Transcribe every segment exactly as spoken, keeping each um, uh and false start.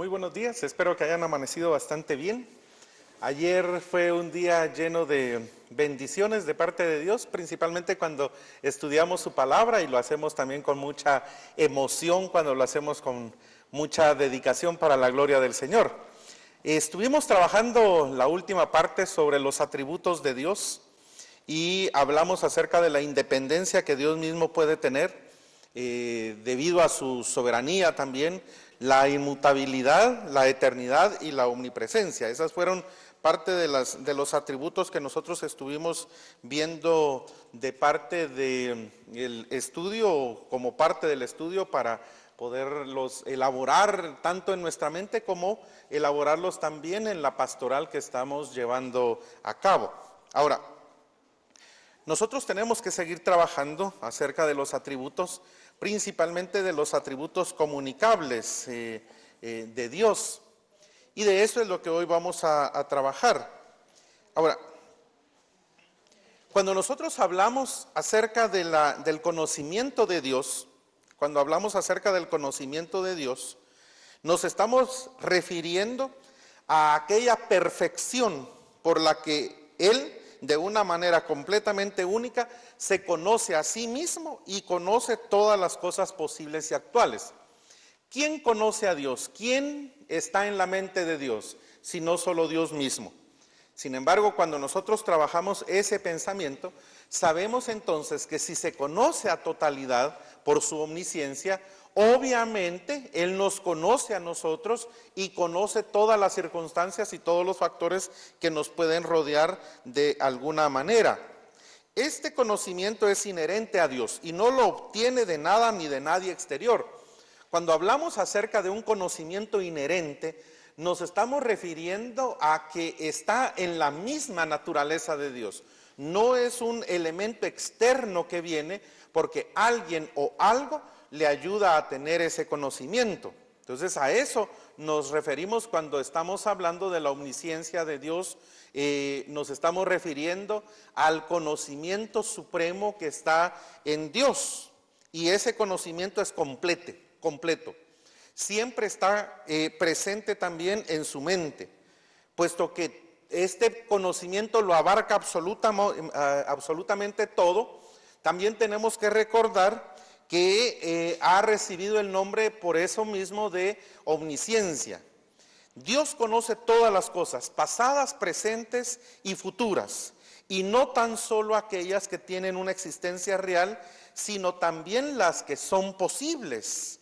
Muy buenos días, espero que hayan amanecido bastante bien. Ayer fue un día lleno de bendiciones de parte de Dios, principalmente cuando estudiamos su palabra, y lo hacemos también con mucha emoción, cuando lo hacemos con mucha dedicación para la gloria del Señor. Estuvimos trabajando la última parte sobre los atributos de Dios y hablamos acerca de la independencia que Dios mismo puede tener eh, debido a su soberanía también, la inmutabilidad, la eternidad y la omnipresencia. Esas fueron parte de, las, de los atributos que nosotros estuvimos viendo de parte del estudio, como parte del estudio, para poderlos elaborar tanto en nuestra mente como elaborarlos también en la pastoral que estamos llevando a cabo. Ahora, nosotros tenemos que seguir trabajando acerca de los atributos, principalmente de los atributos comunicables eh, eh, de Dios. Y de eso es lo que hoy vamos a, a trabajar. Ahora, cuando nosotros hablamos acerca de la, del conocimiento de Dios, cuando hablamos acerca del conocimiento de Dios, nos estamos refiriendo a aquella perfección por la que Él, de una manera completamente única, se conoce a sí mismo y conoce todas las cosas posibles y actuales. ¿Quién conoce a Dios? ¿Quién está en la mente de Dios? Si no solo Dios mismo. Sin embargo, cuando nosotros trabajamos ese pensamiento, sabemos entonces que si se conoce a totalidad por su omnisciencia, obviamente Él nos conoce a nosotros y conoce todas las circunstancias y todos los factores que nos pueden rodear de alguna manera. Este conocimiento es inherente a Dios y no lo obtiene de nada ni de nadie exterior. Cuando hablamos acerca de un conocimiento inherente, nos estamos refiriendo a que está en la misma naturaleza de Dios. No es un elemento externo que viene porque alguien o algo le ayuda a tener ese conocimiento. Entonces, a eso nos referimos cuando estamos hablando de la omnisciencia de Dios. Eh, nos estamos refiriendo al conocimiento supremo que está en Dios. Y ese conocimiento es completo, completo. Siempre está eh, presente también en su mente, puesto que este conocimiento lo abarca absoluta, absolutamente todo. También tenemos que recordar que eh, ha recibido el nombre por eso mismo de omnisciencia. Dios conoce todas las cosas, pasadas, presentes y futuras, y no tan solo aquellas que tienen una existencia real, sino también las que son posibles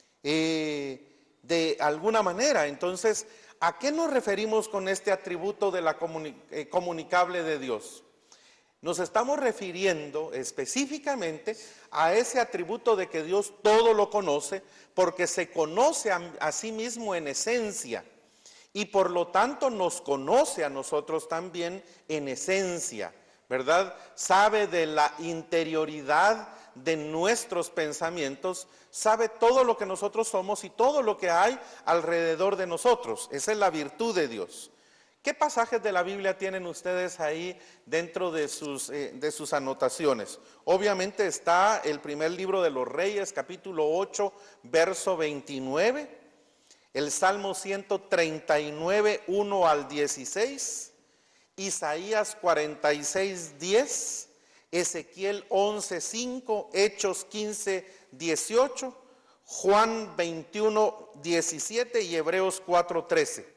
eh, de alguna manera. Entonces, ¿a qué nos referimos con este atributo de la comuni- eh, comunicable de Dios? Nos estamos refiriendo específicamente a ese atributo de que Dios todo lo conoce, porque se conoce a, a sí mismo en esencia y por lo tanto nos conoce a nosotros también en esencia, ¿verdad? Sabe de la interioridad de nuestros pensamientos, sabe todo lo que nosotros somos y todo lo que hay alrededor de nosotros. Esa es la virtud de Dios. ¿Qué pasajes de la Biblia tienen ustedes ahí dentro de sus, eh, de sus anotaciones? Obviamente está el primer libro de los Reyes, capítulo ocho, verso veintinueve, el Salmo ciento treinta y nueve, uno al dieciséis, Isaías cuarenta y seis, diez, Ezequiel once, cinco, Hechos quince, dieciocho, Juan veintiuno, diecisiete y Hebreos cuatro, trece.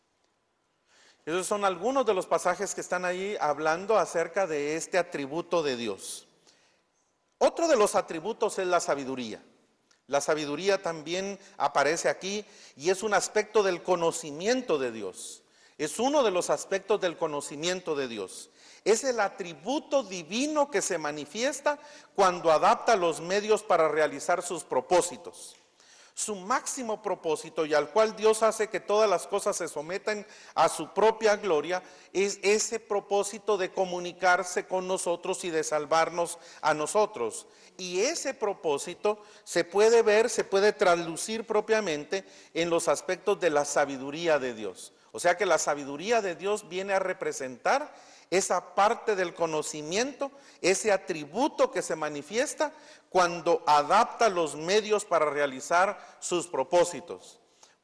Esos son algunos de los pasajes que están ahí hablando acerca de este atributo de Dios. Otro de los atributos es la sabiduría. La sabiduría también aparece aquí y es un aspecto del conocimiento de Dios. Es uno de los aspectos del conocimiento de Dios. Es el atributo divino que se manifiesta cuando adapta los medios para realizar sus propósitos. Su máximo propósito, y al cual Dios hace que todas las cosas se sometan a su propia gloria, es ese propósito de comunicarse con nosotros y de salvarnos a nosotros. Y ese propósito se puede ver, se puede traducir propiamente en los aspectos de la sabiduría de Dios. O sea que la sabiduría de Dios viene a representar esa parte del conocimiento, ese atributo que se manifiesta cuando adapta los medios para realizar sus propósitos.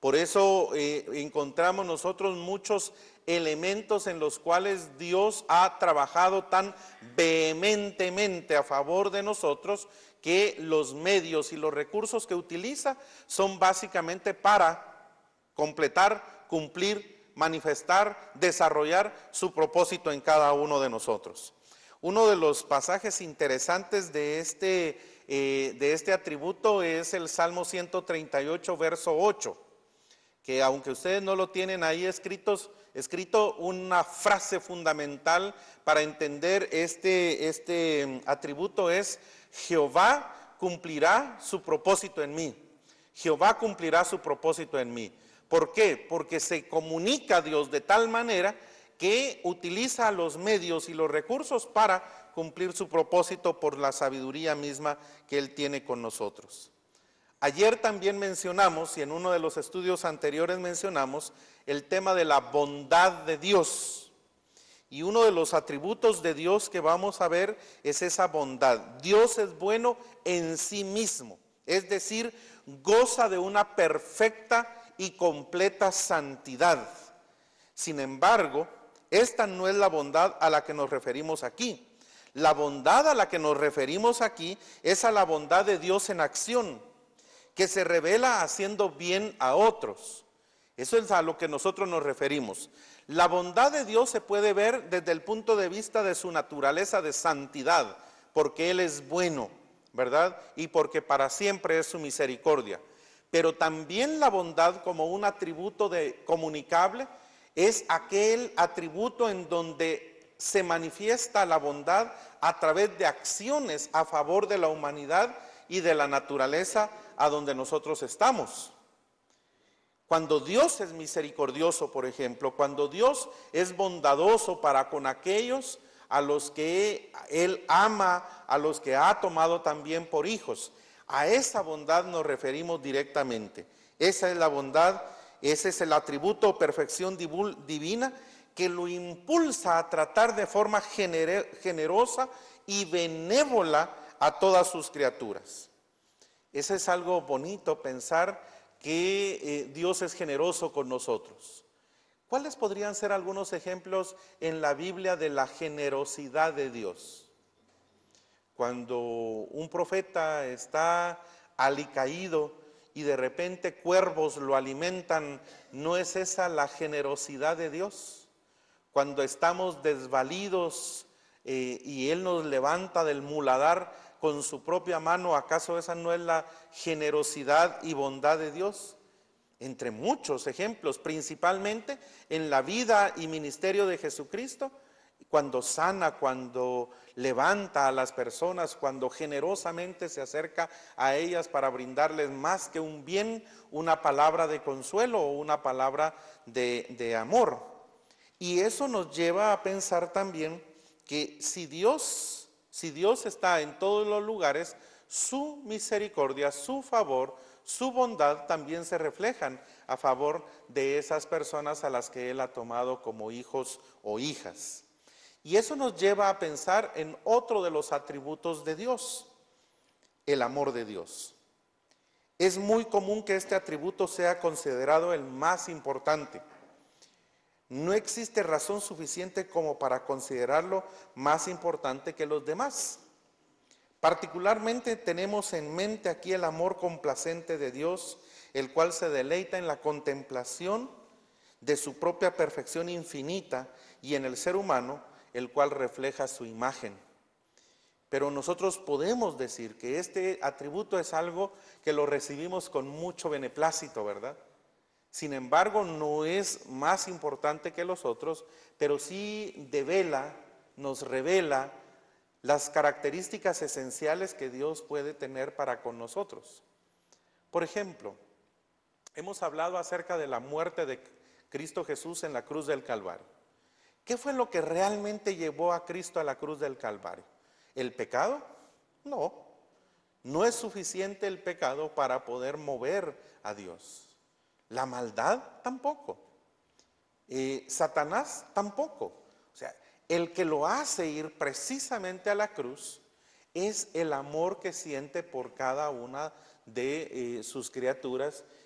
Por eso eh, encontramos nosotros muchos elementos en los cuales Dios ha trabajado tan vehementemente a favor de nosotros, que los medios y los recursos que utiliza son básicamente para completar, cumplir, manifestar, desarrollar su propósito en cada uno de nosotros. Uno de los pasajes interesantes de este, eh, de este atributo es el Salmo ciento treinta y ocho, verso ocho, que aunque ustedes no lo tienen ahí escritos, escrito, una frase fundamental para entender este, este atributo es: Jehová cumplirá su propósito en mí. Jehová cumplirá su propósito en mí. ¿Por qué? Porque se comunica a Dios de tal manera que utiliza los medios y los recursos para cumplir su propósito por la sabiduría misma que Él tiene con nosotros. Ayer también mencionamos, y en uno de los estudios anteriores mencionamos, el tema de la bondad de Dios. Y uno de los atributos de Dios que vamos a ver es esa bondad. Dios es bueno en sí mismo, es decir, goza de una perfecta y completa santidad. Sin embargo, esta no es la bondad a la que nos referimos aquí. La bondad a la que nos referimos aquí es a la bondad de Dios en acción, que se revela haciendo bien a otros. Eso es a lo que nosotros nos referimos. La bondad de Dios se puede ver desde el punto de vista de su naturaleza de santidad, porque Él es bueno, ¿verdad? Y porque para siempre es su misericordia. Pero también la bondad como un atributo de, comunicable es aquel atributo en donde se manifiesta la bondad a través de acciones a favor de la humanidad y de la naturaleza a donde nosotros estamos. Cuando Dios es misericordioso, por ejemplo, cuando Dios es bondadoso para con aquellos a los que Él ama, a los que ha tomado también por hijos, a esa bondad nos referimos directamente. Esa es la bondad, ese es el atributo o perfección divina que lo impulsa a tratar de forma generosa y benévola a todas sus criaturas. Eso es algo bonito, pensar que eh, Dios es generoso con nosotros. ¿Cuáles podrían ser algunos ejemplos en la Biblia de la generosidad de Dios? Cuando un profeta está alicaído y de repente cuervos lo alimentan, ¿no es esa la generosidad de Dios? Cuando estamos desvalidos eh, y Él nos levanta del muladar con su propia mano, ¿acaso esa no es la generosidad y bondad de Dios? Entre muchos ejemplos, principalmente en la vida y ministerio de Jesucristo, cuando sana, cuando levanta a las personas, cuando generosamente se acerca a ellas para brindarles más que un bien, una palabra de consuelo o una palabra de, de amor. Y eso nos lleva a pensar también que si Dios, si Dios está en todos los lugares, su misericordia, su favor, su bondad también se reflejan a favor de esas personas a las que Él ha tomado como hijos o hijas. Y eso nos lleva a pensar en otro de los atributos de Dios, el amor de Dios. Es muy común que este atributo sea considerado el más importante. No existe razón suficiente como para considerarlo más importante que los demás. Particularmente tenemos en mente aquí el amor complacente de Dios, el cual se deleita en la contemplación de su propia perfección infinita y en el ser humano, el cual refleja su imagen. Pero nosotros podemos decir que este atributo es algo que lo recibimos con mucho beneplácito, ¿verdad? Sin embargo, no es más importante que los otros, pero sí devela, nos revela las características esenciales que Dios puede tener para con nosotros. Por ejemplo, hemos hablado acerca de la muerte de Cristo Jesús en la cruz del Calvario. ¿Qué fue lo que realmente llevó a Cristo a la cruz del Calvario? ¿El pecado? No, no es suficiente el pecado para poder mover a Dios. La maldad tampoco. Eh, Satanás tampoco. O sea, el que lo hace ir precisamente a la cruz es el amor que siente por cada una de eh, sus criaturas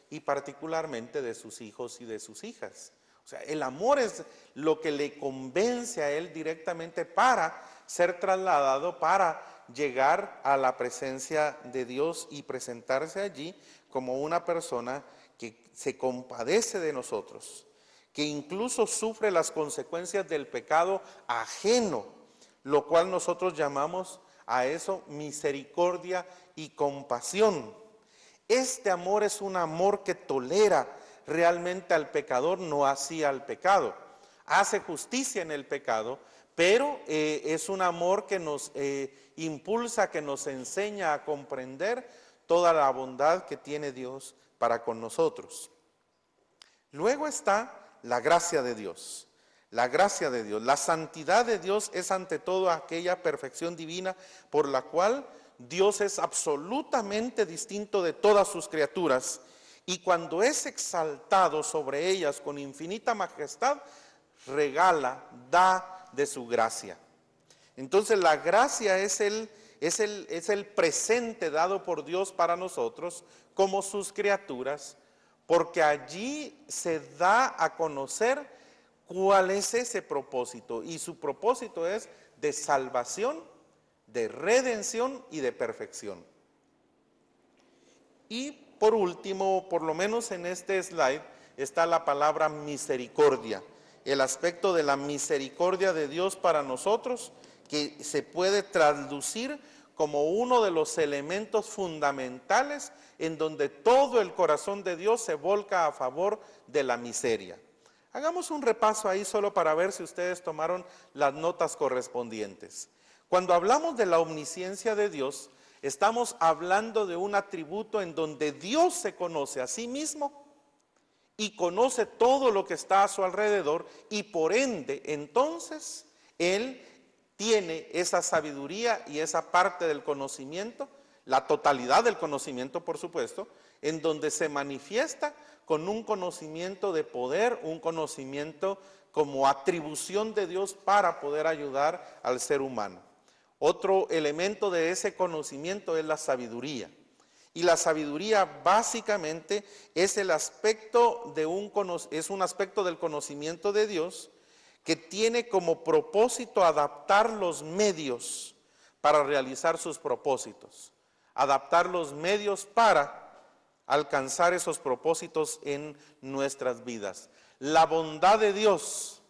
y particularmente de sus hijos y de sus hijas. O sea, el amor es lo que le convence a él directamente para ser trasladado, para llegar a la presencia de Dios y presentarse allí como una persona que se compadece de nosotros, que incluso sufre las consecuencias del pecado ajeno, lo cual nosotros llamamos a eso misericordia y compasión. Este amor es un amor que tolera realmente al pecador, no así al pecado. Hace justicia en el pecado, pero eh, es un amor que nos eh, impulsa, que nos enseña a comprender toda la bondad que tiene Dios para con nosotros. Luego está la gracia de Dios. La gracia de Dios, la santidad de Dios es ante todo aquella perfección divina por la cual Dios es absolutamente distinto de todas sus criaturas, y cuando es exaltado sobre ellas con infinita majestad, regala, da de su gracia. Entonces la gracia es el, es el, es el presente dado por Dios para nosotros como sus criaturas, porque allí se da a conocer cuál es ese propósito, y su propósito es de salvación, de redención y de perfección. Y por último, por lo menos en este slide, está la palabra misericordia, el aspecto de la misericordia de Dios para nosotros, que se puede traducir como uno de los elementos fundamentales en donde todo el corazón de Dios se volca a favor de la miseria. Hagamos un repaso ahí solo para ver si ustedes tomaron las notas correspondientes. Cuando hablamos de la omnisciencia de Dios, estamos hablando de un atributo en donde Dios se conoce a sí mismo y conoce todo lo que está a su alrededor, y por ende, entonces, Él tiene esa sabiduría y esa parte del conocimiento, la totalidad del conocimiento, por supuesto, en donde se manifiesta con un conocimiento de poder, un conocimiento como atribución de Dios para poder ayudar al ser humano. Otro elemento de ese conocimiento es la sabiduría. Y la sabiduría básicamente es el aspecto de un es un aspecto del conocimiento de Dios que tiene como propósito adaptar los medios para realizar sus propósitos, adaptar los medios para alcanzar esos propósitos en nuestras vidas. La bondad de Dios,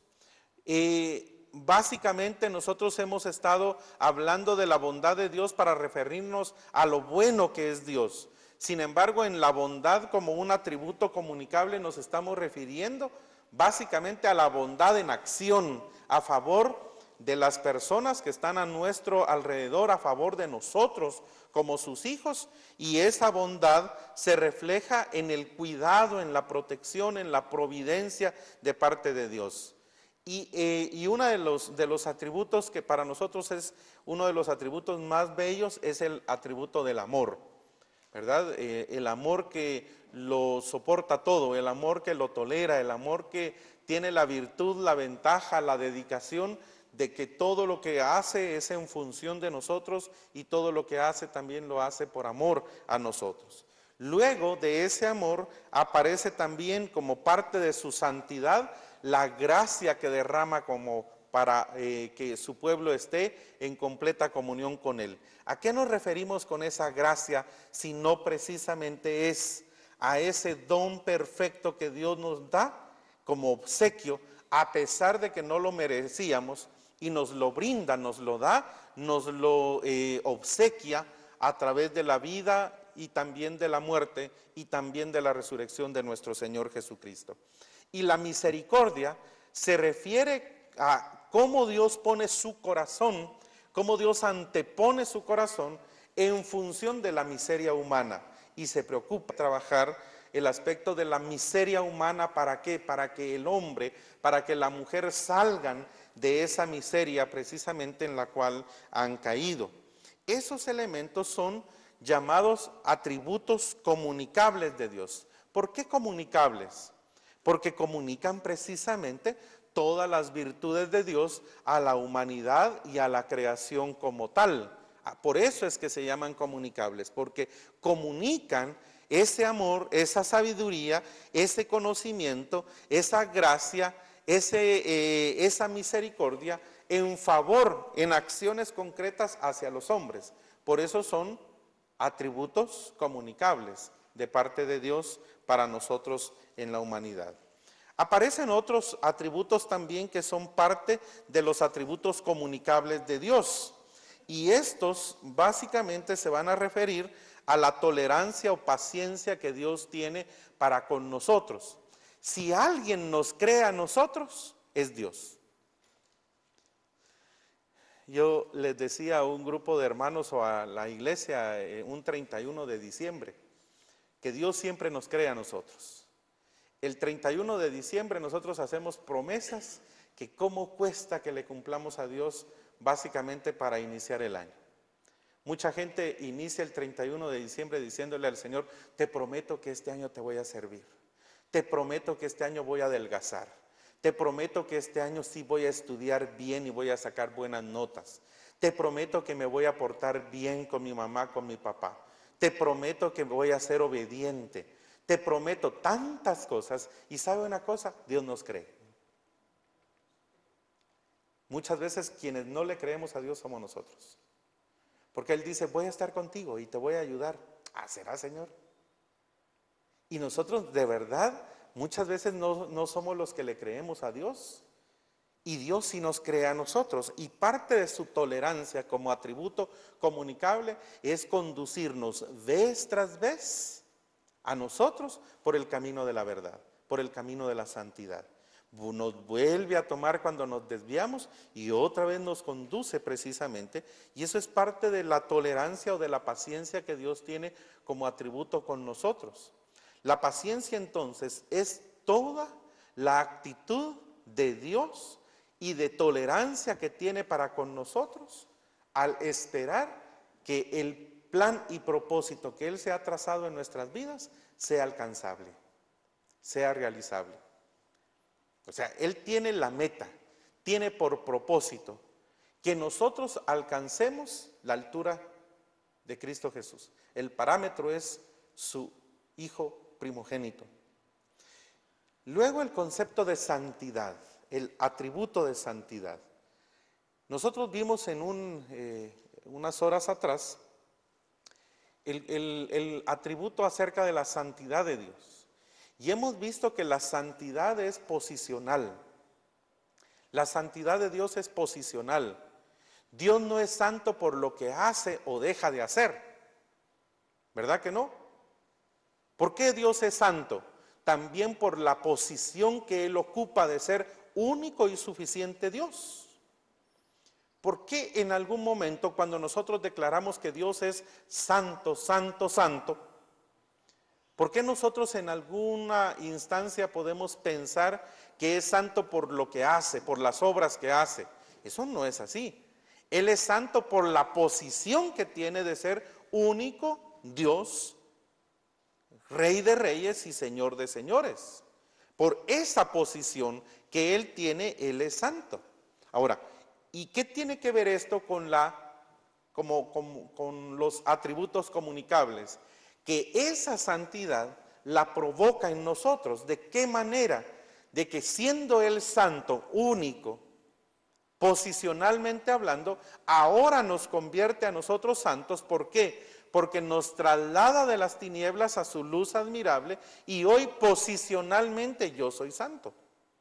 eh, básicamente nosotros hemos estado hablando de la bondad de Dios para referirnos a lo bueno que es Dios. Sin embargo, en la bondad como un atributo comunicable nos estamos refiriendo básicamente a la bondad en acción, a favor de las personas que están a nuestro alrededor, a favor de nosotros como sus hijos, y esa bondad se refleja en el cuidado, en la protección, en la providencia de parte de Dios. Y, eh, y uno de los, de los atributos que para nosotros es uno de los atributos más bellos es el atributo del amor, ¿verdad? Eh, el amor que lo soporta todo, el amor que lo tolera, el amor que tiene la virtud, la ventaja, la dedicación de que todo lo que hace es en función de nosotros, y todo lo que hace también lo hace por amor a nosotros. Luego de ese amor aparece también como parte de su santidad la gracia que derrama como para eh, que su pueblo esté en completa comunión con Él. ¿A qué nos referimos con esa gracia si no precisamente es a ese don perfecto que Dios nos da como obsequio, a pesar de que no lo merecíamos, y nos lo brinda, nos lo da, nos lo eh, obsequia a través de la vida y también de la muerte y también de la resurrección de nuestro Señor Jesucristo? Y la misericordia se refiere a cómo Dios pone su corazón, cómo Dios antepone su corazón en función de la miseria humana, y se preocupa trabajar el aspecto de la miseria humana. ¿Para qué? Para que el hombre, para que la mujer salgan de esa miseria precisamente en la cual han caído. Esos elementos son llamados atributos comunicables de Dios. ¿Por qué comunicables? Porque comunican precisamente todas las virtudes de Dios a la humanidad y a la creación como tal. Por eso es que se llaman comunicables, porque comunican ese amor, esa sabiduría, ese conocimiento, esa gracia, ese, eh, esa misericordia en favor, en acciones concretas hacia los hombres. Por eso son atributos comunicables de parte de Dios para nosotros en la humanidad. Aparecen otros atributos también que son parte de los atributos comunicables de Dios. Y estos básicamente se van a referir a la tolerancia o paciencia que Dios tiene para con nosotros. Si alguien nos cree a nosotros, es Dios. Yo les decía a un grupo de hermanos o a la iglesia eh, un treinta y uno de diciembre, que Dios siempre nos cree a nosotros. El treinta y uno de diciembre nosotros hacemos promesas que cómo cuesta que le cumplamos a Dios básicamente para iniciar el año. Mucha gente inicia el treinta y uno de diciembre diciéndole al Señor, te prometo que este año te voy a servir, te prometo que este año voy a adelgazar, te prometo que este año sí voy a estudiar bien y voy a sacar buenas notas, te prometo que me voy a portar bien con mi mamá, con mi papá, te prometo que voy a ser obediente, te prometo tantas cosas. Y ¿sabe una cosa? Dios nos cree. Muchas veces quienes no le creemos a Dios somos nosotros. Porque Él dice, voy a estar contigo y te voy a ayudar. Ah, ¿será, Señor? Y nosotros de verdad muchas veces no, no somos los que le creemos a Dios. Y Dios sí nos cree a nosotros. Y parte de su tolerancia como atributo comunicable es conducirnos vez tras vez a nosotros por el camino de la verdad, por el camino de la santidad. Nos vuelve a tomar cuando nos desviamos y otra vez nos conduce precisamente, y eso es parte de la tolerancia o de la paciencia que Dios tiene como atributo con nosotros. La paciencia entonces es toda la actitud de Dios y de tolerancia que tiene para con nosotros al esperar que el plan y propósito que Él se ha trazado en nuestras vidas sea alcanzable, sea realizable. O sea, Él tiene la meta, tiene por propósito que nosotros alcancemos la altura de Cristo Jesús. El parámetro es su Hijo primogénito. Luego el concepto de santidad, el atributo de santidad. Nosotros vimos en un, eh, unas horas atrás el, el, el atributo acerca de la santidad de Dios. Y hemos visto que la santidad es posicional. La santidad de Dios es posicional. Dios no es santo por lo que hace o deja de hacer. ¿Verdad que no? ¿Por qué Dios es santo? También por la posición que Él ocupa de ser único y suficiente Dios. ¿Por qué en algún momento cuando nosotros declaramos que Dios es santo, santo, santo, ¿por qué nosotros en alguna instancia podemos pensar que es santo por lo que hace, por las obras que hace? Eso no es así. Él es santo por la posición que tiene de ser único Dios, Rey de reyes y Señor de señores. Por esa posición que Él tiene, Él es santo. Ahora, ¿y qué tiene que ver esto con, la, como, como, con los atributos comunicables? Que esa santidad la provoca en nosotros. ¿De qué manera? De que siendo Él santo, único, posicionalmente hablando, ahora nos convierte a nosotros santos. ¿Por qué? Porque nos traslada de las tinieblas a su luz admirable y hoy posicionalmente yo soy santo.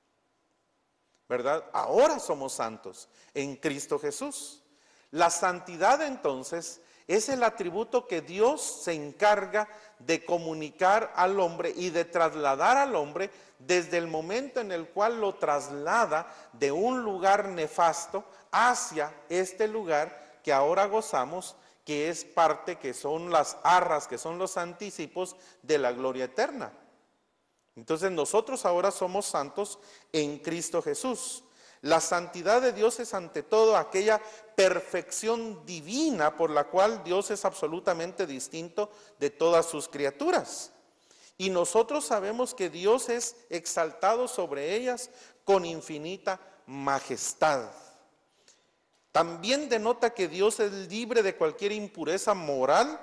¿Verdad? Ahora somos santos en Cristo Jesús. La santidad entonces es el atributo que Dios se encarga de comunicar al hombre y de trasladar al hombre desde el momento en el cual lo traslada de un lugar nefasto hacia este lugar que ahora gozamos, que es parte, que son las arras, que son los anticipos de la gloria eterna. Entonces nosotros ahora somos santos en Cristo Jesús. La santidad de Dios es ante todo aquella perfección divina por la cual Dios es absolutamente distinto de todas sus criaturas. Y nosotros sabemos que Dios es exaltado sobre ellas con infinita majestad. También denota que Dios es libre de cualquier impureza moral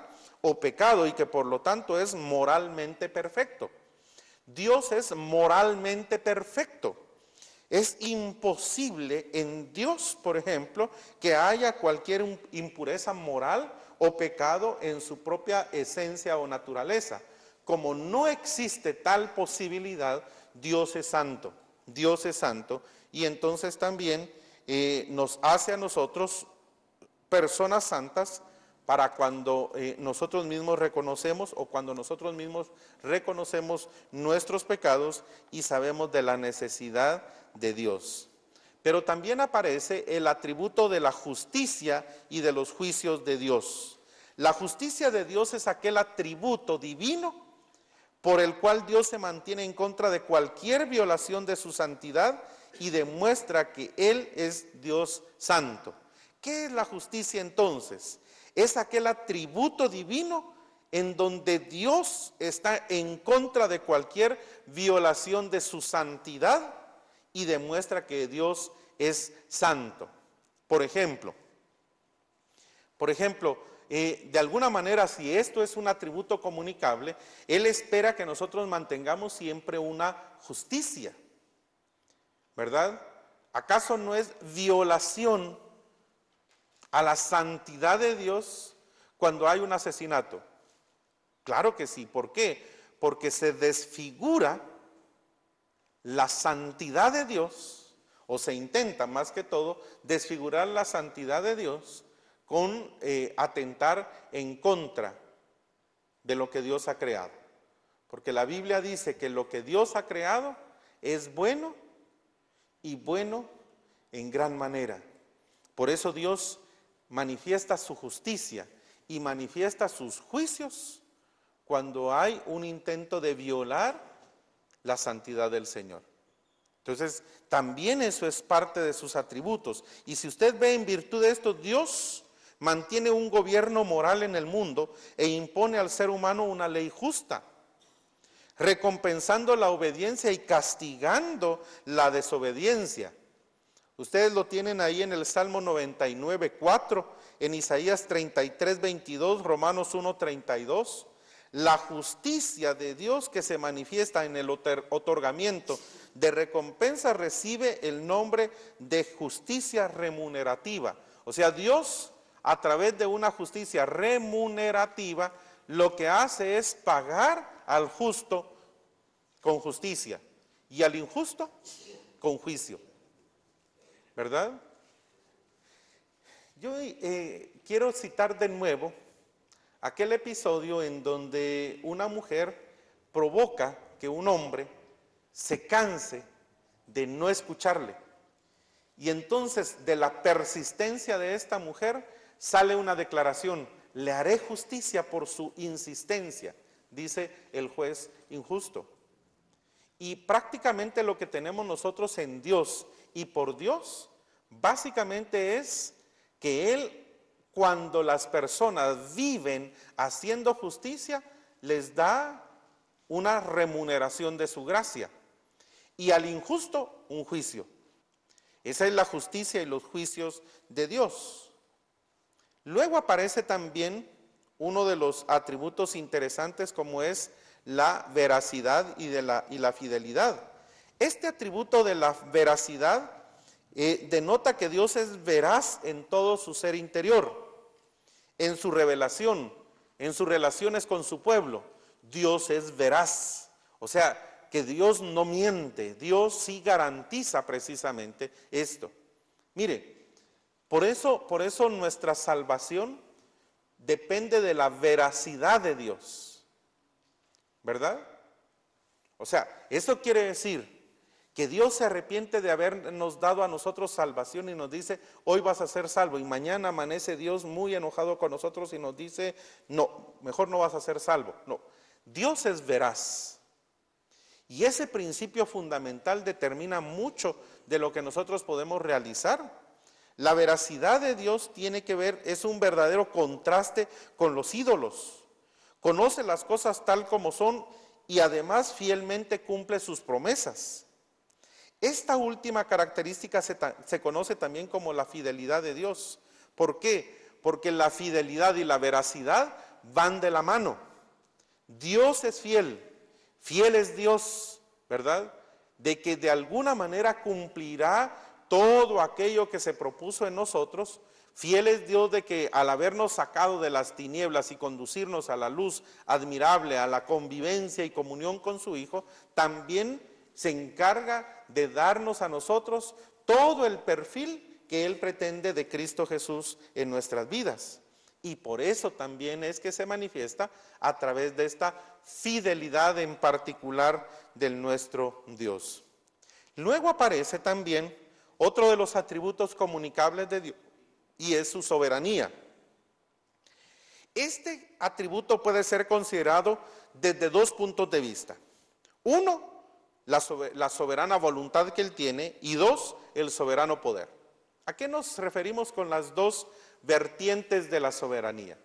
o pecado y que por lo tanto es moralmente perfecto. Dios es moralmente perfecto. Es imposible en Dios, por ejemplo, que haya cualquier impureza moral o pecado en su propia esencia o naturaleza. Como no existe tal posibilidad, Dios es santo. Dios es santo y entonces también eh, nos hace a nosotros personas santas para cuando eh, nosotros mismos reconocemos o cuando nosotros mismos reconocemos nuestros pecados y sabemos de la necesidad de Dios. Pero también aparece el atributo de la justicia y de los juicios de Dios. La justicia de Dios es aquel atributo divino por el cual Dios se mantiene en contra de cualquier violación de su santidad y demuestra que Él es Dios santo. ¿Qué es la justicia entonces? Es aquel atributo divino en donde Dios está en contra de cualquier violación de su santidad y demuestra que Dios es santo. Por ejemplo, por ejemplo, eh, de alguna manera, si esto es un atributo comunicable, Él espera que nosotros mantengamos siempre una justicia, ¿verdad? ¿Acaso no es violación a la santidad de Dios cuando hay un asesinato? Claro que sí. ¿Por qué? Porque se desfigura la santidad de Dios, o se intenta más que todo desfigurar la santidad de Dios con eh, atentar en contra de lo que Dios ha creado. Porque la Biblia dice que lo que Dios ha creado es bueno y bueno en gran manera. Por eso Dios manifiesta su justicia y manifiesta sus juicios cuando hay un intento de violar la santidad del Señor. Entonces, también eso es parte de sus atributos. Y si usted ve en virtud de esto, Dios mantiene un gobierno moral en el mundo e impone al ser humano una ley justa, recompensando la obediencia y castigando la desobediencia. Ustedes lo tienen ahí en el Salmo noventa y nueve, cuatro, en Isaías treinta y tres, veintidós, Romanos uno, treinta y dos. La justicia de Dios que se manifiesta en el otorgamiento de recompensa recibe el nombre de justicia remunerativa. O sea, Dios, a través de una justicia remunerativa, lo que hace es pagar al justo con justicia y al injusto con juicio. ¿Verdad? Yo eh, quiero citar de nuevo aquel episodio en donde una mujer provoca que un hombre se canse de no escucharle. Y entonces de la persistencia de esta mujer sale una declaración: le haré justicia por su insistencia, dice el juez injusto. Y prácticamente lo que tenemos nosotros en Dios y por Dios, básicamente es que Él, cuando las personas viven haciendo justicia, les da una remuneración de su gracia. Y al injusto, un juicio. Esa es la justicia y los juicios de Dios. Luego aparece también uno de los atributos interesantes, como es la veracidad y, de la, y la fidelidad. Este atributo de la veracidad eh, denota que Dios es veraz en todo su ser interior, en su revelación, en sus relaciones con su pueblo. Dios es veraz, o sea, que Dios no miente, Dios sí garantiza precisamente esto. Mire, por eso, por eso nuestra salvación depende de la veracidad de Dios. ¿Verdad? O sea, eso quiere decir que Dios se arrepiente de habernos dado a nosotros salvación y nos dice: hoy vas a ser salvo, y mañana amanece Dios muy enojado con nosotros y nos dice: no, mejor no vas a ser salvo. No, Dios es veraz. Y ese principio fundamental determina mucho de lo que nosotros podemos realizar. La veracidad de Dios tiene que ver, es un verdadero contraste con los ídolos. Conoce las cosas tal como son y además fielmente cumple sus promesas. Esta última característica se, se conoce también como la fidelidad de Dios. ¿Por qué? Porque la fidelidad y la veracidad van de la mano. Dios es fiel, fiel es Dios, ¿verdad? De que de alguna manera cumplirá todo aquello que se propuso en nosotros. Fiel es Dios de que al habernos sacado de las tinieblas y conducirnos a la luz admirable, a la convivencia y comunión con su Hijo, también se encarga de darnos a nosotros todo el perfil que Él pretende de Cristo Jesús en nuestras vidas. Y por eso también es que se manifiesta a través de esta fidelidad en particular del nuestro Dios. Luego aparece también otro de los atributos comunicables de Dios, y es su soberanía. Este atributo puede ser considerado desde dos puntos de vista. Uno, la soberana voluntad que Él tiene, y dos, el soberano poder. ¿A qué nos referimos con las dos vertientes de la soberanía?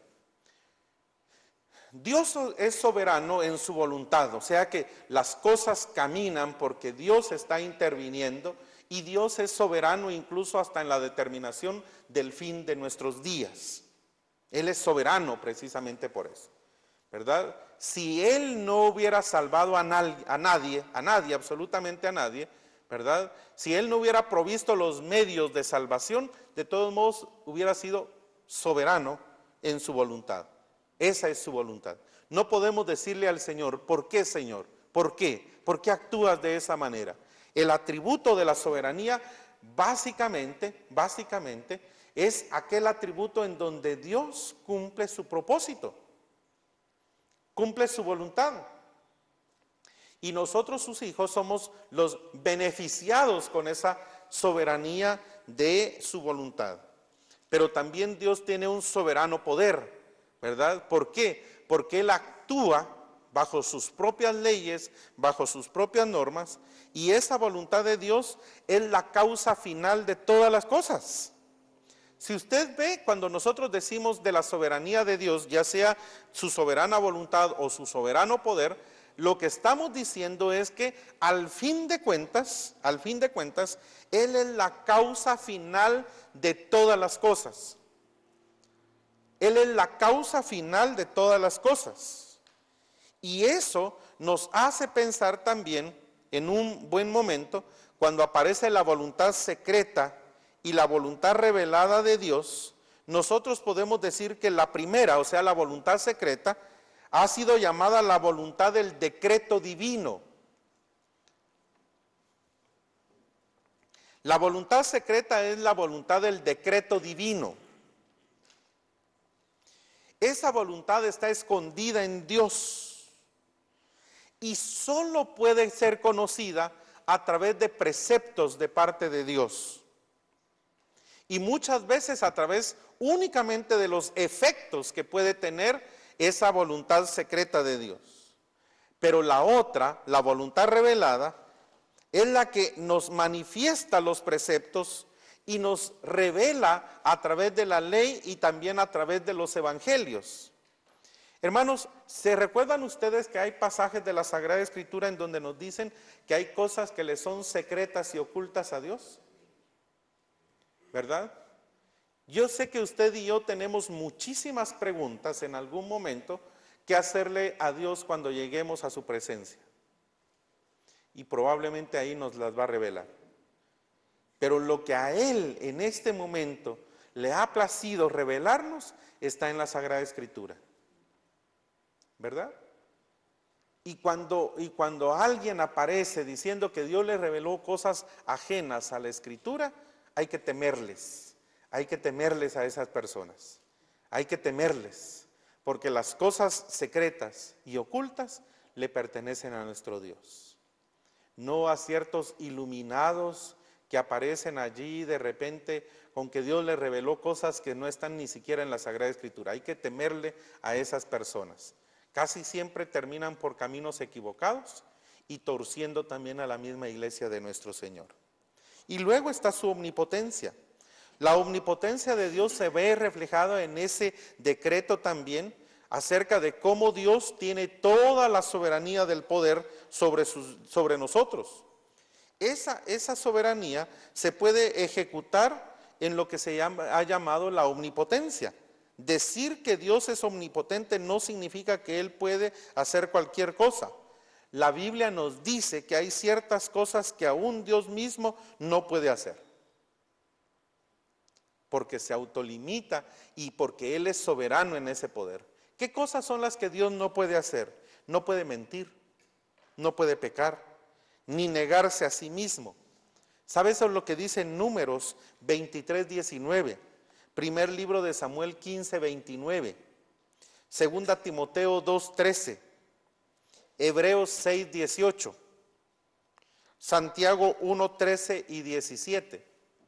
Dios es soberano en su voluntad, o sea que las cosas caminan porque Dios está interviniendo, y Dios es soberano incluso hasta en la determinación del fin de nuestros días. Él es soberano precisamente por eso, ¿verdad? Si Él no hubiera salvado a nadie, a nadie, a nadie, absolutamente a nadie, ¿verdad? Si Él no hubiera provisto los medios de salvación, de todos modos hubiera sido soberano en su voluntad. Esa es su voluntad. No podemos decirle al Señor, ¿por qué, Señor? ¿Por qué? ¿Por qué actúas de esa manera? El atributo de la soberanía, básicamente, básicamente, es aquel atributo en donde Dios cumple su propósito, cumple su voluntad. Y nosotros, sus hijos, somos los beneficiados con esa soberanía de su voluntad. Pero también Dios tiene un soberano poder, ¿verdad? ¿Por qué? Porque Él actúa bajo sus propias leyes, bajo sus propias normas, y esa voluntad de Dios es la causa final de todas las cosas. Si usted ve, cuando nosotros decimos de la soberanía de Dios, ya sea su soberana voluntad o su soberano poder, lo que estamos diciendo es que al fin de cuentas, al fin de cuentas, Él es la causa final de todas las cosas. Él es la causa final de todas las cosas. Y eso nos hace pensar también en un buen momento cuando aparece la voluntad secreta y la voluntad revelada de Dios. Nosotros podemos decir que la primera, o sea, la voluntad secreta, ha sido llamada la voluntad del decreto divino. La voluntad secreta es la voluntad del decreto divino. Esa voluntad está escondida en Dios y solo puede ser conocida a través de preceptos de parte de Dios. Y muchas veces a través únicamente de los efectos que puede tener esa voluntad secreta de Dios. Pero la otra, la voluntad revelada, es la que nos manifiesta los preceptos y nos revela a través de la ley y también a través de los evangelios. Hermanos, ¿se recuerdan ustedes que hay pasajes de la Sagrada Escritura en donde nos dicen que hay cosas que le son secretas y ocultas a Dios? ¿Verdad? Yo sé que usted y yo tenemos muchísimas preguntas en algún momento que hacerle a Dios cuando lleguemos a su presencia. Y probablemente ahí nos las va a revelar. Pero lo que a Él en este momento le ha placido revelarnos está en la Sagrada Escritura. ¿Verdad? Y cuando, y cuando alguien aparece diciendo que Dios le reveló cosas ajenas a la Escritura, hay que temerles, hay que temerles a esas personas, hay que temerles, porque las cosas secretas y ocultas le pertenecen a nuestro Dios, no a ciertos iluminados que aparecen allí de repente con que Dios le reveló cosas que no están ni siquiera en la Sagrada Escritura. Hay que temerle a esas personas. Casi siempre terminan por caminos equivocados y torciendo también a la misma iglesia de nuestro Señor. Y luego está su omnipotencia. La omnipotencia de Dios se ve reflejada en ese decreto también acerca de cómo Dios tiene toda la soberanía del poder sobre, sus, sobre nosotros. Esa, esa soberanía se puede ejecutar en lo que se llama, ha llamado la omnipotencia. Decir que Dios es omnipotente no significa que Él puede hacer cualquier cosa. La Biblia nos dice que hay ciertas cosas que aún Dios mismo no puede hacer, porque se autolimita y porque Él es soberano en ese poder. ¿Qué cosas son las que Dios no puede hacer? No puede mentir, no puede pecar, ni negarse a sí mismo. ¿Sabes eso es lo que dice en Números veintitrés, diecinueve? Primer libro de Samuel quince, veintinueve. Segunda Timoteo dos, trece. Hebreos seis, dieciocho. Santiago uno, trece y diecisiete.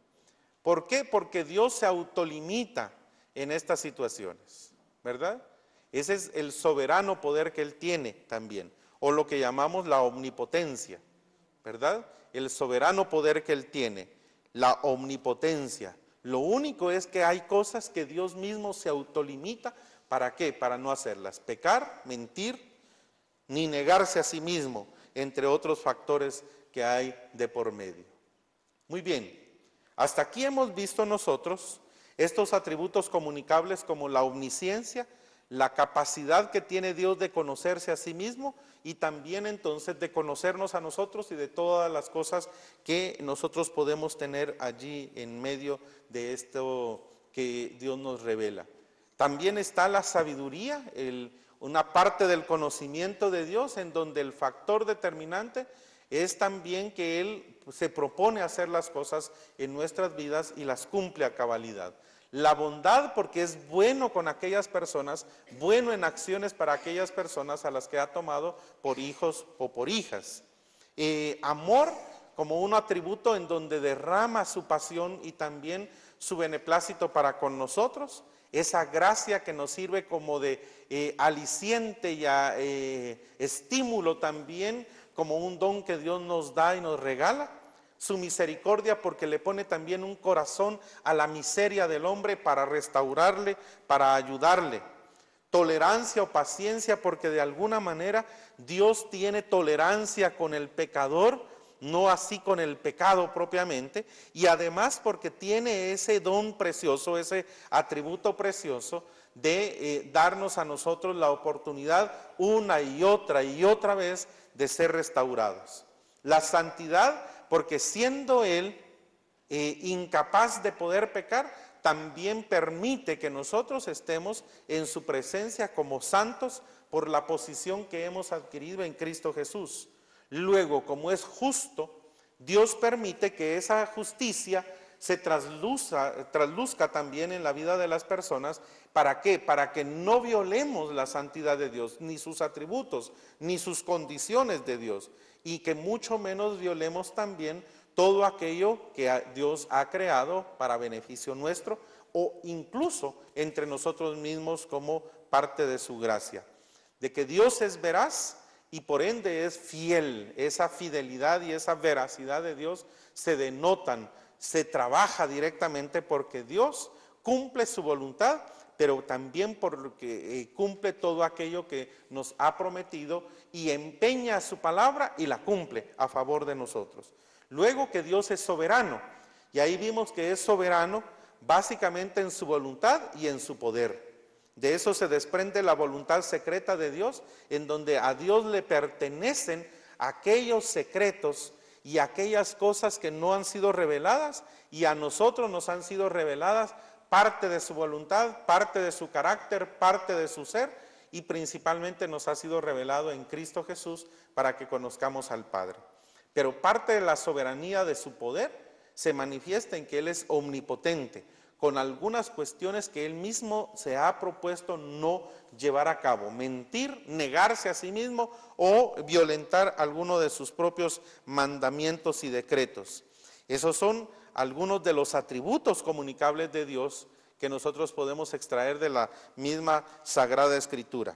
¿Por qué? Porque Dios se autolimita en estas situaciones, ¿verdad? Ese es el soberano poder que Él tiene también, o lo que llamamos la omnipotencia, ¿verdad? El soberano poder que Él tiene, la omnipotencia. Lo único es que hay cosas que Dios mismo se autolimita. ¿Para qué? Para no hacerlas. Pecar, mentir, ni negarse a sí mismo, entre otros factores que hay de por medio. Muy bien, hasta aquí hemos visto nosotros estos atributos comunicables como la omnisciencia, la capacidad que tiene Dios de conocerse a sí mismo y también entonces de conocernos a nosotros y de todas las cosas que nosotros podemos tener allí en medio de esto que Dios nos revela. También está la sabiduría, el, una parte del conocimiento de Dios en donde el factor determinante es también que Él se propone hacer las cosas en nuestras vidas y las cumple a cabalidad. La bondad, porque es bueno con aquellas personas, bueno en acciones para aquellas personas a las que ha tomado por hijos o por hijas. Eh, amor, como un atributo en donde derrama su pasión y también su beneplácito para con nosotros. Esa gracia que nos sirve como de eh, aliciente y a, eh, estímulo también, como un don que Dios nos da y nos regala. Su misericordia, porque le pone también un corazón a la miseria del hombre para restaurarle, para ayudarle. Tolerancia o paciencia, porque de alguna manera Dios tiene tolerancia con el pecador, no así con el pecado propiamente, y además porque tiene ese don precioso, ese atributo precioso de eh, darnos a nosotros la oportunidad una y otra y otra vez de ser restaurados. La santidad, porque siendo Él eh, incapaz de poder pecar, también permite que nosotros estemos en su presencia como santos por la posición que hemos adquirido en Cristo Jesús. Luego, como es justo, Dios permite que esa justicia se trasluzca, trasluzca también en la vida de las personas. ¿Para qué? Para que no violemos la santidad de Dios, ni sus atributos, ni sus condiciones de Dios, y que mucho menos violemos también todo aquello que Dios ha creado para beneficio nuestro o incluso entre nosotros mismos como parte de su gracia. De que Dios es veraz y por ende es fiel. Esa fidelidad y esa veracidad de Dios se denotan, se trabaja directamente porque Dios cumple su voluntad, pero también porque eh, cumple todo aquello que nos ha prometido y empeña su palabra y la cumple a favor de nosotros. Luego que Dios es soberano, y ahí vimos que es soberano básicamente en su voluntad y en su poder. De eso se desprende la voluntad secreta de Dios, en donde a Dios le pertenecen aquellos secretos y aquellas cosas que no han sido reveladas, y a nosotros nos han sido reveladas parte de su voluntad, parte de su carácter, parte de su ser, y principalmente nos ha sido revelado en Cristo Jesús para que conozcamos al Padre. Pero parte de la soberanía de su poder se manifiesta en que Él es omnipotente, con algunas cuestiones que Él mismo se ha propuesto no llevar a cabo: mentir, negarse a sí mismo o violentar alguno de sus propios mandamientos y decretos. Esos son algunos de los atributos comunicables de Dios que nosotros podemos extraer de la misma Sagrada Escritura.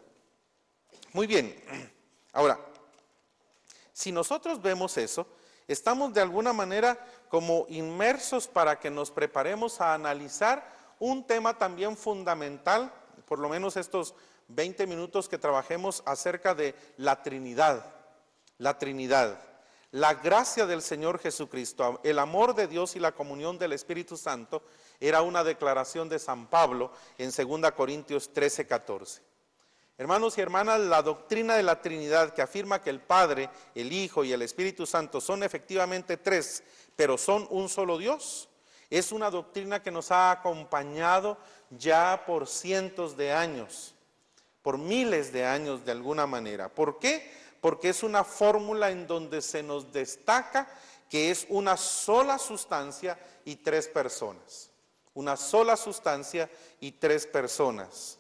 Muy bien, ahora, si nosotros vemos eso, estamos de alguna manera como inmersos para que nos preparemos a analizar un tema también fundamental, por lo menos estos veinte minutos que trabajemos acerca de la Trinidad, la Trinidad. La gracia del Señor Jesucristo, el amor de Dios y la comunión del Espíritu Santo Era una declaración de San Pablo en segunda Corintios trece, catorce. Hermanos y hermanas, la doctrina de la Trinidad que afirma que el Padre, el Hijo y el Espíritu Santo son efectivamente tres, pero son un solo Dios, es una doctrina que nos ha acompañado ya por cientos de años, por miles de años de alguna manera. ¿Por qué? Porque es una fórmula en donde se nos destaca que es una sola sustancia y tres personas. Una sola sustancia y tres personas.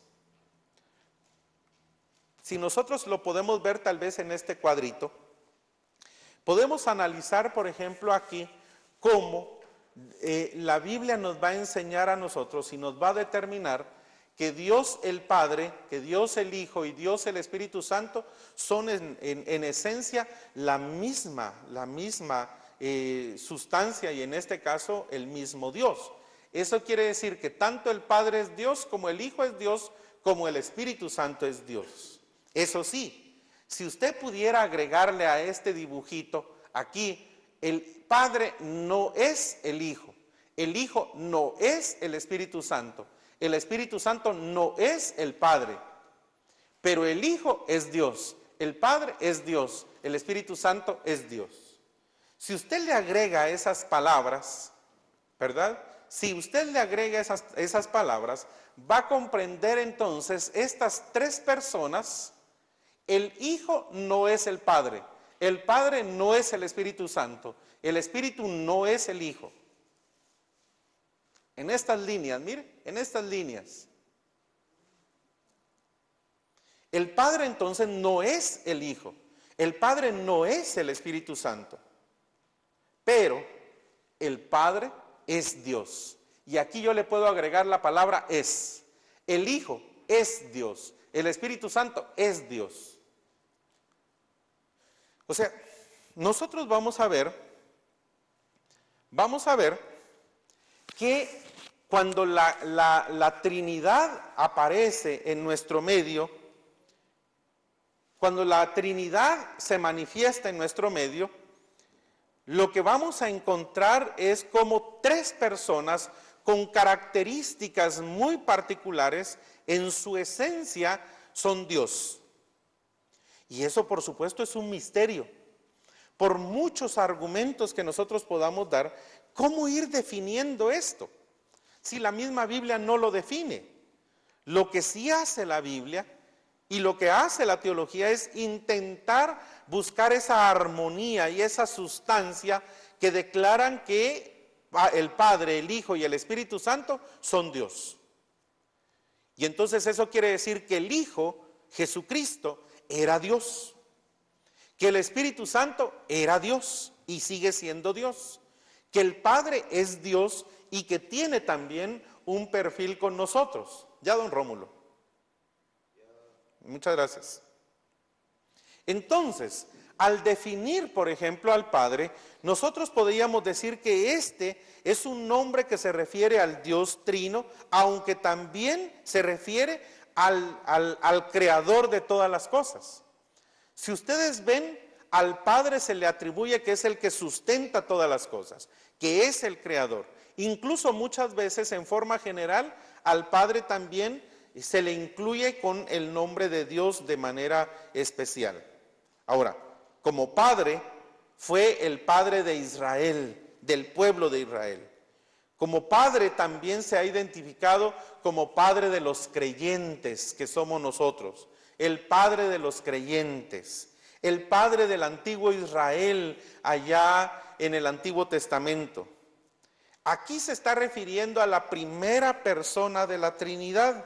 Si nosotros lo podemos ver tal vez en este cuadrito, podemos analizar, por ejemplo, aquí cómo eh, la Biblia nos va a enseñar a nosotros y nos va a determinar que Dios el Padre, que Dios el Hijo y Dios el Espíritu Santo son en, en, en esencia la misma, la misma eh, sustancia y en este caso el mismo Dios. Eso quiere decir que tanto el Padre es Dios, como el Hijo es Dios, como el Espíritu Santo es Dios. Eso sí, si usted pudiera agregarle a este dibujito aquí, el Padre no es el Hijo, el Hijo no es el Espíritu Santo, el Espíritu Santo no es el Padre, pero el Hijo es Dios, el Padre es Dios, el Espíritu Santo es Dios. Si usted le agrega esas palabras, ¿verdad? Si usted le agrega esas, esas palabras, va a comprender entonces estas tres personas. El Hijo no es el Padre, el Padre no es el Espíritu Santo, el Espíritu no es el Hijo. En estas líneas, mire, en estas líneas. El Padre entonces no es el Hijo, el Padre no es el Espíritu Santo, pero el Padre es Dios. Y aquí yo le puedo agregar la palabra es. El Hijo es Dios, el Espíritu Santo es Dios. O sea, nosotros vamos a ver, vamos a ver que cuando la, la, la Trinidad aparece en nuestro medio, cuando la Trinidad se manifiesta en nuestro medio, lo que vamos a encontrar es como tres personas con características muy particulares, en su esencia son Dios. Y eso, por supuesto, es un misterio. Por muchos argumentos que nosotros podamos dar, ¿cómo ir definiendo esto? Si la misma Biblia no lo define. Lo que sí hace la Biblia y lo que hace la teología es intentar buscar esa armonía y esa sustancia que declaran que el Padre, el Hijo y el Espíritu Santo son Dios. Y entonces eso quiere decir que el Hijo, Jesucristo, era Dios, que el Espíritu Santo era Dios y sigue siendo Dios, que el Padre es Dios y que tiene también un perfil con nosotros. Ya, don Rómulo. Muchas gracias. Entonces, al definir, por ejemplo, al Padre, nosotros podríamos decir que este es un nombre que se refiere al Dios Trino, aunque también se refiere Al, al, al creador de todas las cosas. Si ustedes ven, al Padre se le atribuye que es el que sustenta todas las cosas, que es el creador. Incluso muchas veces, en forma general, al Padre también se le incluye con el nombre de Dios de manera especial. Ahora, como Padre, fue el Padre de Israel, del pueblo de Israel. Como Padre también se ha identificado como Padre de los creyentes que somos nosotros, el Padre de los creyentes, el Padre del antiguo Israel allá en el Antiguo Testamento. Aquí se está refiriendo a la primera persona de la Trinidad.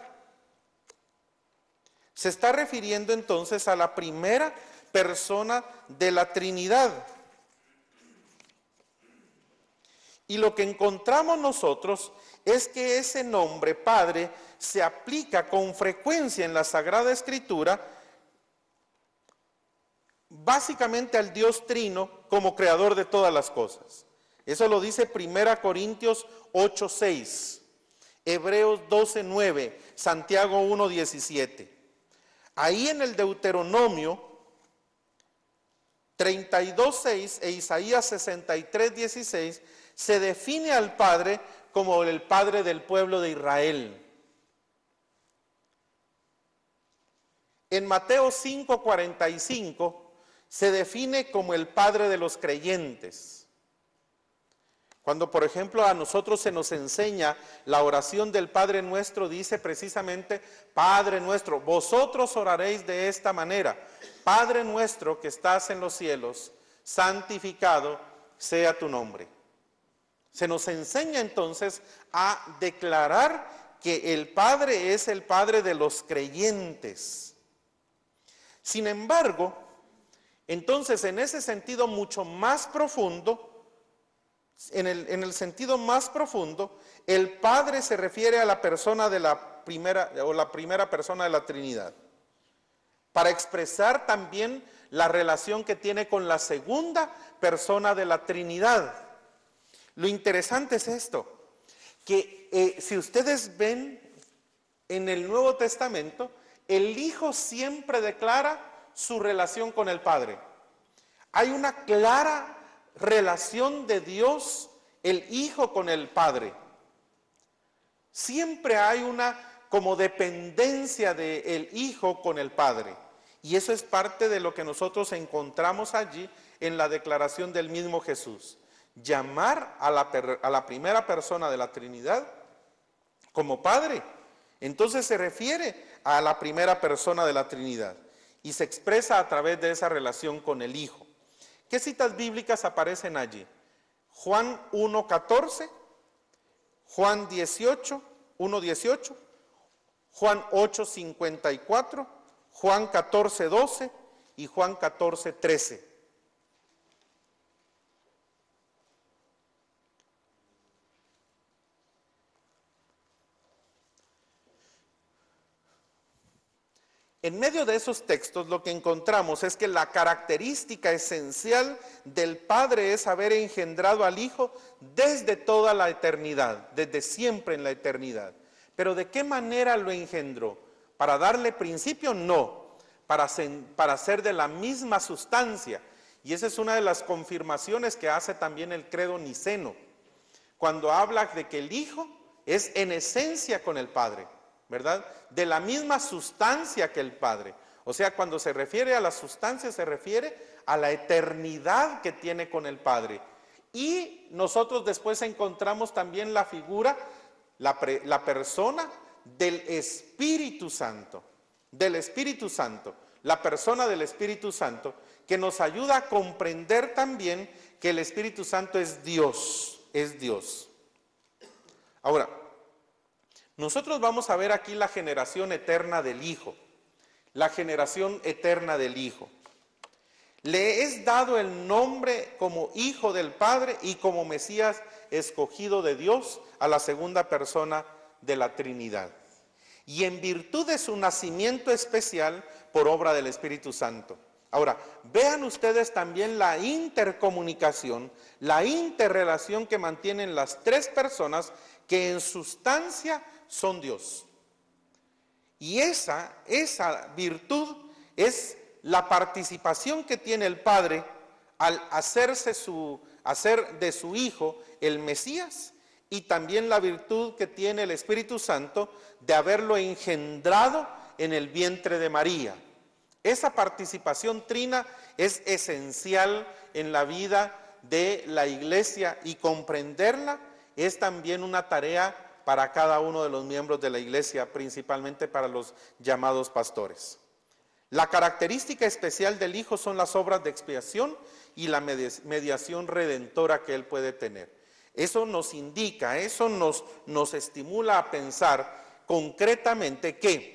Se está refiriendo entonces a la primera persona de la Trinidad. Y lo que encontramos nosotros es que ese nombre Padre se aplica con frecuencia en la Sagrada Escritura, básicamente al Dios Trino como creador de todas las cosas. Eso lo dice primera Corintios ocho seis, Hebreos doce nueve, Santiago uno diecisiete. Ahí en el Deuteronomio treinta y dos seis e Isaías sesenta y tres dieciséis se define al Padre como el Padre del pueblo de Israel. En Mateo cinco cuarenta y cinco se define como el Padre de los creyentes. Cuando, por ejemplo, a nosotros se nos enseña la oración del Padre Nuestro, dice precisamente, Padre Nuestro, vosotros oraréis de esta manera, Padre Nuestro que estás en los cielos, santificado sea tu nombre. Se nos enseña entonces a declarar que el Padre es el Padre de los creyentes. Sin embargo, entonces en ese sentido mucho más profundo, En el, en el sentido más profundo, el Padre se refiere a la persona de la primera, o la primera persona de la Trinidad, para expresar también la relación que tiene con la segunda persona de la Trinidad. Lo interesante es esto, que eh, si ustedes ven en el Nuevo Testamento, el Hijo siempre declara su relación con el Padre. Hay una clara relación de Dios, el Hijo con el Padre. Siempre hay una como dependencia del Hijo con el Padre. Y eso es parte de lo que nosotros encontramos allí en la declaración del mismo Jesús. Llamar a la, a la primera persona de la Trinidad como Padre. Entonces se refiere a la primera persona de la Trinidad y se expresa a través de esa relación con el Hijo. ¿Qué citas bíblicas aparecen allí? Juan uno catorce, Juan dieciocho, uno dieciocho, Juan ocho cincuenta y cuatro, Juan catorce doce y Juan catorce trece. En medio de esos textos lo que encontramos es que la característica esencial del Padre es haber engendrado al Hijo desde toda la eternidad, desde siempre en la eternidad. Pero ¿de qué manera lo engendró? ¿Para darle principio? No, para ser, para ser de la misma sustancia. Y esa es una de las confirmaciones que hace también el credo niceno, cuando habla de que el Hijo es en esencia con el Padre, ¿verdad? De la misma sustancia que el Padre. O sea, cuando se refiere a la sustancia, se refiere a la eternidad que tiene con el Padre. Y nosotros después encontramos también la figura, la, pre, la persona del Espíritu Santo, del Espíritu Santo, la persona del Espíritu Santo, que nos ayuda a comprender también que el Espíritu Santo es Dios, es Dios. Ahora, nosotros vamos a ver aquí la generación eterna del Hijo, la generación eterna del Hijo. Le es dado el nombre como Hijo del Padre y como Mesías escogido de Dios a la segunda persona de la Trinidad. Y en virtud de su nacimiento especial por obra del Espíritu Santo. Ahora, vean ustedes también la intercomunicación, la interrelación que mantienen las tres personas que en sustancia son Dios. Y esa, esa virtud es la participación que tiene el Padre al hacerse su, hacer de su Hijo el Mesías, y también la virtud que tiene el Espíritu Santo de haberlo engendrado en el vientre de María. Esa participación trina es esencial en la vida de la iglesia, y comprenderla es también una tarea para cada uno de los miembros de la iglesia, principalmente para los llamados pastores. La característica especial del Hijo son las obras de expiación y la mediación redentora que Él puede tener. Eso nos indica, eso nos, nos estimula a pensar concretamente que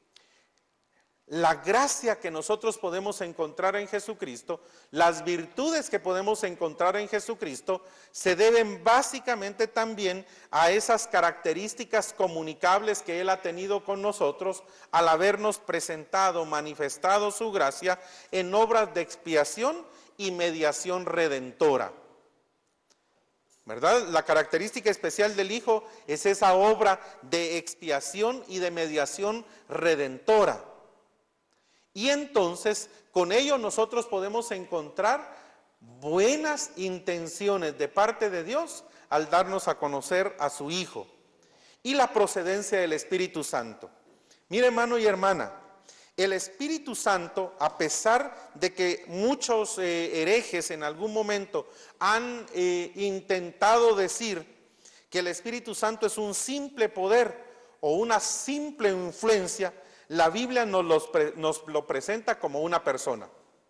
la gracia que nosotros podemos encontrar en Jesucristo, las virtudes que podemos encontrar en Jesucristo, se deben básicamente también a esas características comunicables que Él ha tenido con nosotros al habernos presentado, manifestado su gracia en obras de expiación y mediación redentora. ¿Verdad? La característica especial del Hijo es esa obra de expiación y de mediación redentora. Y entonces, con ello nosotros podemos encontrar buenas intenciones de parte de Dios al darnos a conocer a su Hijo. Y la procedencia del Espíritu Santo. Mire, hermano y hermana, el Espíritu Santo, a pesar de que muchos eh, herejes en algún momento han eh, intentado decir que el Espíritu Santo es un simple poder o una simple influencia, la Biblia nos, los pre, nos lo presenta como una persona.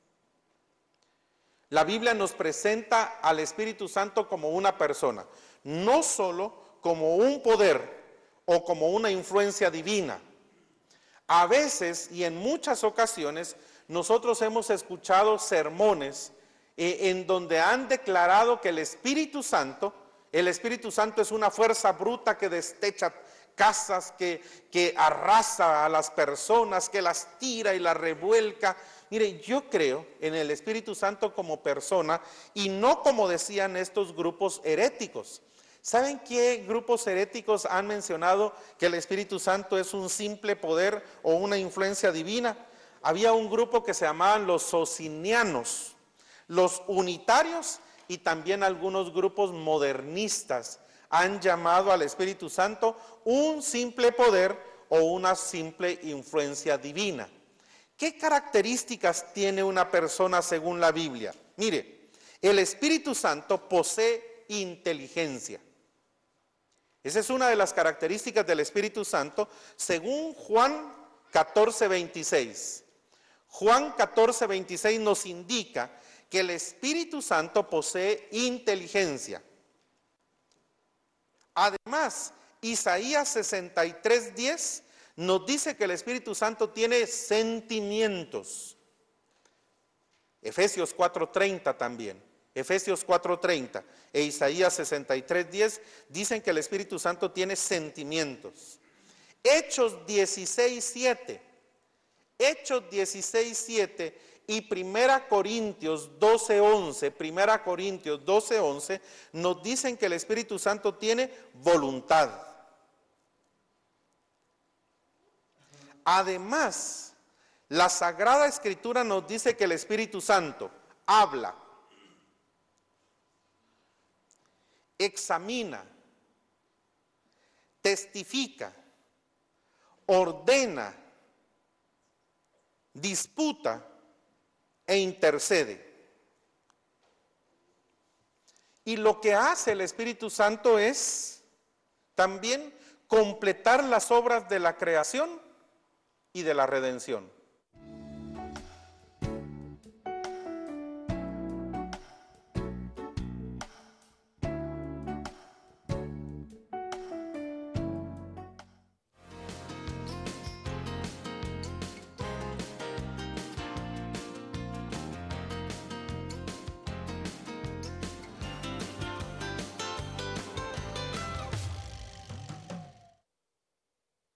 La Biblia nos presenta al Espíritu Santo como una persona, no solo como un poder o como una influencia divina. A veces y en muchas ocasiones nosotros hemos escuchado sermones eh, en donde han declarado que el Espíritu Santo, el Espíritu Santo es una fuerza bruta que destecha casas, que, que arrasa a las personas, que las tira y las revuelca. Mire, yo creo en el Espíritu Santo como persona y no como decían estos grupos heréticos. ¿Saben qué grupos heréticos han mencionado que el Espíritu Santo es un simple poder o una influencia divina? Había un grupo que se llamaban los socinianos, los unitarios y también algunos grupos modernistas han llamado al Espíritu Santo un simple poder o una simple influencia divina. ¿Qué características tiene una persona según la Biblia? Mire, el Espíritu Santo posee inteligencia. Esa es una de las características del Espíritu Santo, según Juan catorce, veintiséis. Juan catorce, veintiséis nos indica que el Espíritu Santo posee inteligencia. Además, Isaías sesenta y tres, diez nos dice que el Espíritu Santo tiene sentimientos. Efesios cuatro, treinta también. Efesios cuatro, treinta e Isaías sesenta y tres, diez dicen que el Espíritu Santo tiene sentimientos. Hechos dieciséis, siete. Hechos dieciséis, siete y Primera Corintios doce, once. Primera Corintios doce, once nos dicen que el Espíritu Santo tiene voluntad. Además, la Sagrada Escritura nos dice que el Espíritu Santo habla, examina, testifica, ordena, disputa e intercede. Y lo que hace el Espíritu Santo es también completar las obras de la creación y de la redención.